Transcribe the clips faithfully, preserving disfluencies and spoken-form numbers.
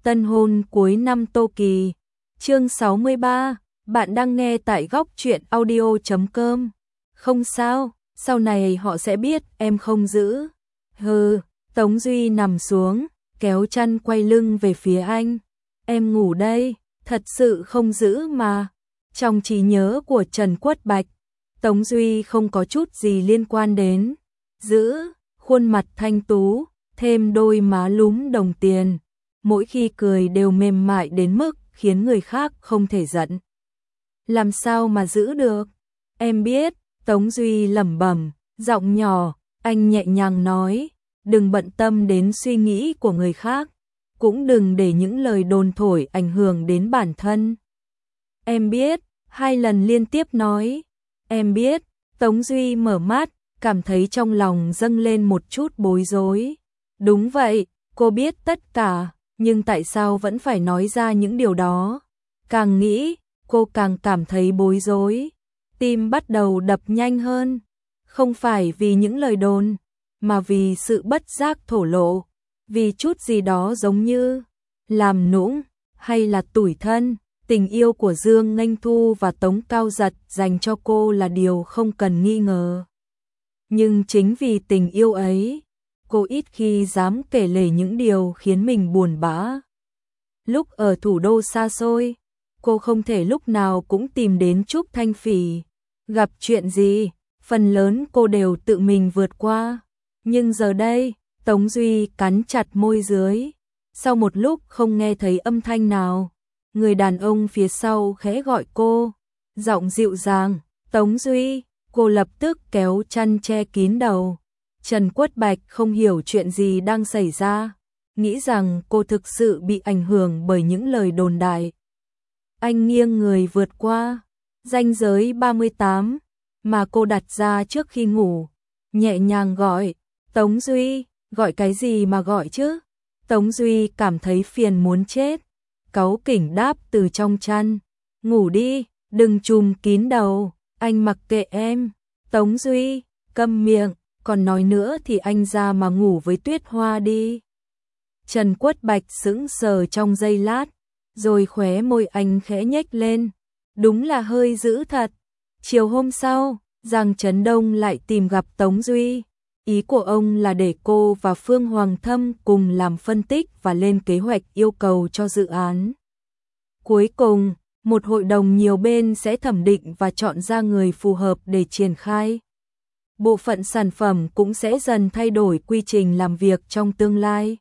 Tân hôn cuối năm Tô Kỳ. Chương sáu mươi ba, bạn đang nghe tại góc truyện audio chấm com. Không sao, sau này họ sẽ biết em không giữ. Hừ, Tống Duy nằm xuống, kéo chăn quay lưng về phía anh. Em ngủ đây, thật sự không giữ mà. Trong trí nhớ của Trần Quất Bạch, Tống Duy không có chút gì liên quan đến giữ, khuôn mặt thanh tú, thêm đôi má lúm đồng tiền. Mỗi khi cười đều mềm mại đến mức khiến người khác không thể giận. Làm sao mà giữ được? Em biết, Tống Duy lẩm bẩm, giọng nhỏ, anh nhẹ nhàng nói, đừng bận tâm đến suy nghĩ của người khác, cũng đừng để những lời đồn thổi ảnh hưởng đến bản thân. Em biết, hai lần liên tiếp nói, em biết. Tống Duy mở mắt, cảm thấy trong lòng dâng lên một chút bối rối. Đúng vậy, cô biết tất cả, nhưng tại sao vẫn phải nói ra những điều đó? Càng nghĩ, cô càng cảm thấy bối rối. Tim bắt đầu đập nhanh hơn. Không phải vì những lời đồn, mà vì sự bất giác thổ lộ. Vì chút gì đó giống như làm nũng, hay là tủi thân. Tình yêu của Dương Nghênh Thu và Tống Cao Giật dành cho cô là điều không cần nghi ngờ. Nhưng chính vì tình yêu ấy, cô ít khi dám kể lể những điều khiến mình buồn bã. Lúc ở thủ đô xa xôi, cô không thể lúc nào cũng tìm đến Trúc Thanh Phỉ. Gặp chuyện gì, phần lớn cô đều tự mình vượt qua. Nhưng giờ đây, Tống Duy cắn chặt môi dưới. Sau một lúc không nghe thấy âm thanh nào, người đàn ông phía sau khẽ gọi cô, giọng dịu dàng, Tống Duy. Cô lập tức kéo chăn che kín đầu. Trần Quất Bạch không hiểu chuyện gì đang xảy ra, nghĩ rằng cô thực sự bị ảnh hưởng bởi những lời đồn đại. Anh nghiêng người vượt qua ranh giới ba mươi tám mà cô đặt ra trước khi ngủ, nhẹ nhàng gọi, Tống Duy. Gọi cái gì mà gọi chứ? Tống Duy cảm thấy phiền muốn chết, cáu kỉnh đáp từ trong chăn, ngủ đi, đừng trùm kín đầu, anh mặc kệ em. Tống Duy, câm miệng, còn nói nữa thì anh ra mà ngủ với Tuyết Hoa đi. Trần Quất Bạch sững sờ trong giây lát, rồi khóe môi anh khẽ nhếch lên, đúng là hơi dữ thật. Chiều hôm sau, Giang Trấn Đông lại tìm gặp Tống Duy. Ý của ông là để cô và Phương Hoàng Thâm cùng làm phân tích và lên kế hoạch yêu cầu cho dự án. Cuối cùng, một hội đồng nhiều bên sẽ thẩm định và chọn ra người phù hợp để triển khai. Bộ phận sản phẩm cũng sẽ dần thay đổi quy trình làm việc trong tương lai.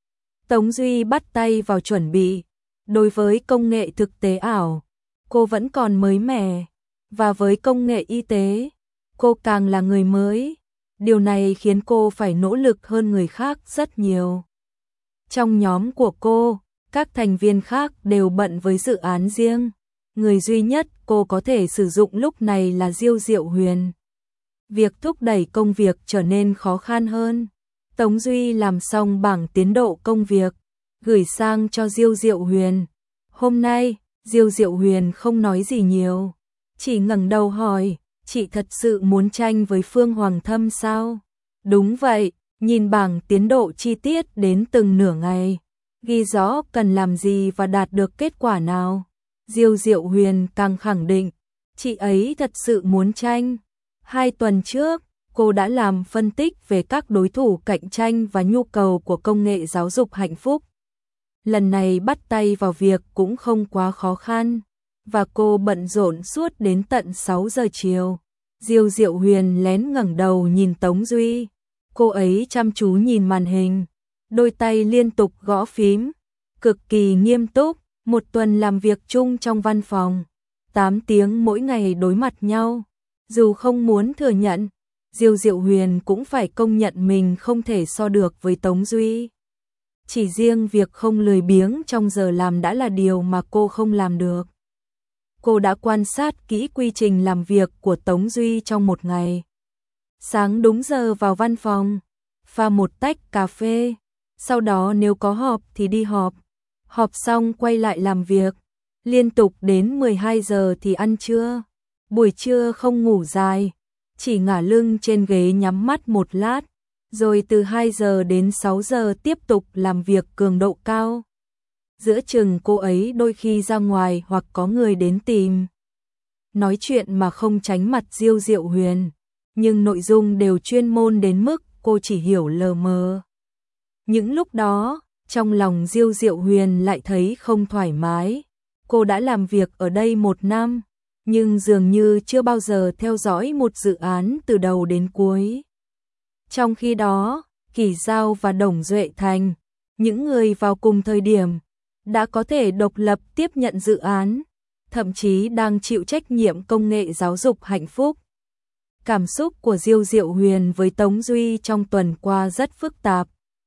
Tống Duy bắt tay vào chuẩn bị. Đối với công nghệ thực tế ảo, cô vẫn còn mới mẻ, và với công nghệ y tế, cô càng là người mới. Điều này khiến cô phải nỗ lực hơn người khác rất nhiều. Trong nhóm của cô, các thành viên khác đều bận với dự án riêng. Người duy nhất cô có thể sử dụng lúc này là Diêu Diệu Huyền. Việc thúc đẩy công việc trở nên khó khăn hơn. Tống Duy làm xong bảng tiến độ công việc, gửi sang cho Diêu Diệu Huyền. Hôm nay, Diêu Diệu Huyền không nói gì nhiều, chỉ ngẩng đầu hỏi, chị thật sự muốn tranh với Phương Hoàng Thâm sao? Đúng vậy, nhìn bảng tiến độ chi tiết đến từng nửa ngày, ghi rõ cần làm gì và đạt được kết quả nào. Diêu Diệu Huyền càng khẳng định, chị ấy thật sự muốn tranh. Hai tuần trước, cô đã làm phân tích về các đối thủ cạnh tranh và nhu cầu của công nghệ giáo dục hạnh phúc. Lần này bắt tay vào việc cũng không quá khó khăn, và cô bận rộn suốt đến tận sáu giờ chiều. Diêu Diệu Huyền lén ngẩng đầu nhìn Tống Duy. Cô ấy chăm chú nhìn màn hình, đôi tay liên tục gõ phím, cực kỳ nghiêm túc. Một tuần làm việc chung trong văn phòng, tám tiếng mỗi ngày đối mặt nhau. Dù không muốn thừa nhận, Diêu Diệu Huyền cũng phải công nhận mình không thể so được với Tống Duy. Chỉ riêng việc không lười biếng trong giờ làm đã là điều mà cô không làm được. Cô đã quan sát kỹ quy trình làm việc của Tống Duy trong một ngày. Sáng đúng giờ vào văn phòng, pha một tách cà phê, sau đó nếu có họp thì đi họp. Họp xong quay lại làm việc, liên tục đến mười hai giờ thì ăn trưa. Buổi trưa không ngủ dài, chỉ ngả lưng trên ghế nhắm mắt một lát, rồi từ hai giờ đến sáu giờ tiếp tục làm việc cường độ cao. giữa chừng cô ấy đôi khi ra ngoài hoặc có người đến tìm. Nói chuyện mà không tránh mặt Diêu Diệu Huyền, nhưng nội dung đều chuyên môn đến mức cô chỉ hiểu lờ mờ. Những lúc đó, trong lòng Diêu Diệu Huyền lại thấy không thoải mái. Cô đã làm việc ở đây một năm, nhưng dường như chưa bao giờ theo dõi một dự án từ đầu đến cuối. Trong khi đó, Kỷ Giao và Đồng Duệ Thành, những người vào cùng thời điểm, đã có thể độc lập tiếp nhận dự án, thậm chí đang chịu trách nhiệm công nghệ giáo dục hạnh phúc. Cảm xúc của Diêu Diệu Huyền với Tống Duy trong tuần qua rất phức tạp.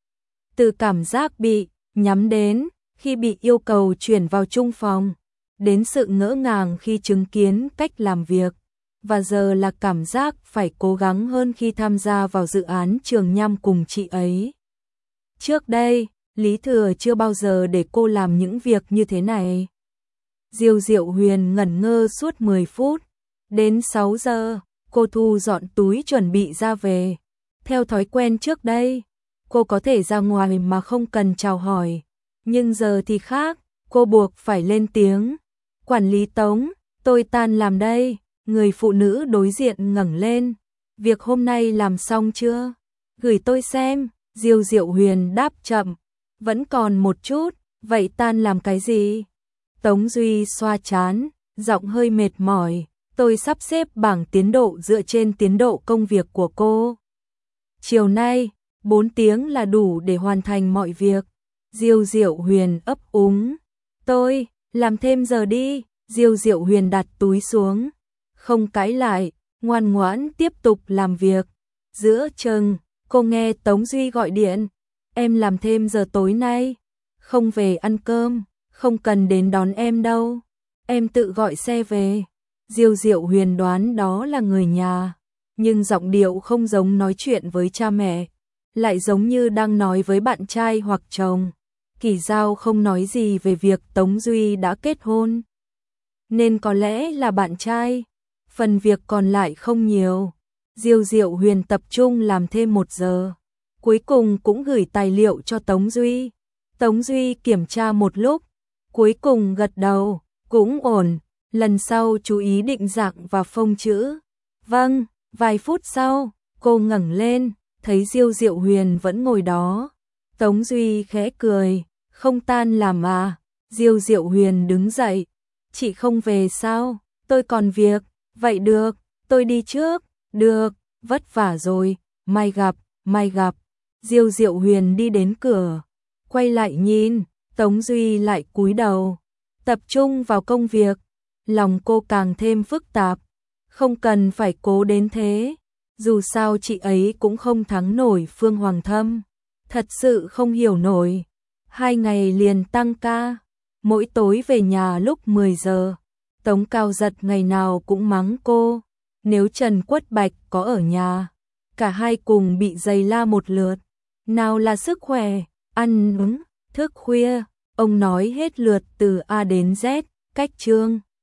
Từ cảm giác bị nhắm đến khi bị yêu cầu chuyển vào chung phòng, đến sự ngỡ ngàng khi chứng kiến cách làm việc, và giờ là cảm giác phải cố gắng hơn khi tham gia vào dự án Trường Nham cùng chị ấy. Trước đây, Lý Thừa chưa bao giờ để cô làm những việc như thế này. Diêu Diệu Huyền ngẩn ngơ suốt mười phút, đến sáu giờ, cô thu dọn túi chuẩn bị ra về. Theo thói quen trước đây, cô có thể ra ngoài mà không cần chào hỏi, nhưng giờ thì khác, cô buộc phải lên tiếng. Quản lý Tống, tôi tan làm đây. Người phụ nữ đối diện ngẩng lên. Việc hôm nay làm xong chưa? Gửi tôi xem. Diêu Diệu Huyền đáp chậm. Vẫn còn một chút. Vậy tan làm cái gì? Tống Duy xoa trán, giọng hơi mệt mỏi. Tôi sắp xếp bảng tiến độ dựa trên tiến độ công việc của cô. Chiều nay, bốn tiếng là đủ để hoàn thành mọi việc. Diêu Diệu Huyền ấp úng. Tôi, làm thêm giờ đi. Diêu Diệu Huyền đặt túi xuống, không cãi lại, ngoan ngoãn tiếp tục làm việc. Giữa chừng, cô nghe Tống Duy gọi điện. Em làm thêm giờ tối nay, không về ăn cơm, không cần đến đón em đâu. Em tự gọi xe về. Diêu Diệu Huyền đoán đó là người nhà, nhưng giọng điệu không giống nói chuyện với cha mẹ, lại giống như đang nói với bạn trai hoặc chồng. Kỷ Giao không nói gì về việc Tống Duy đã kết hôn, nên có lẽ là bạn trai. Phần việc còn lại không nhiều. Diêu Diệu Huyền tập trung làm thêm một giờ. Cuối cùng cũng gửi tài liệu cho Tống Duy. Tống Duy kiểm tra một lúc, cuối cùng gật đầu, cũng ổn. Lần sau chú ý định dạng và phông chữ. Vâng. Vài phút sau, cô ngẩng lên, thấy Diêu Diệu Huyền vẫn ngồi đó. Tống Duy khẽ cười, không tan làm à? Diêu Diệu Huyền đứng dậy. Chị không về sao? Tôi còn việc. Vậy được, tôi đi trước. Được, vất vả rồi, mai gặp, mai gặp. Diêu Diệu Huyền đi đến cửa, quay lại nhìn, Tống Duy lại cúi đầu, tập trung vào công việc. Lòng cô càng thêm phức tạp, không cần phải cố đến thế. Dù sao chị ấy cũng không thắng nổi Phương Hoàng Thâm. Thật sự không hiểu nổi. Hai ngày liền tăng ca. Mỗi tối về nhà lúc mười giờ, Tống Cao Giật ngày nào cũng mắng cô. Nếu Trần Quất Bạch có ở nhà, cả hai cùng bị giày la một lượt. Nào là sức khỏe, ăn uống, thức khuya, ông nói hết lượt từ A đến Z, cách chương.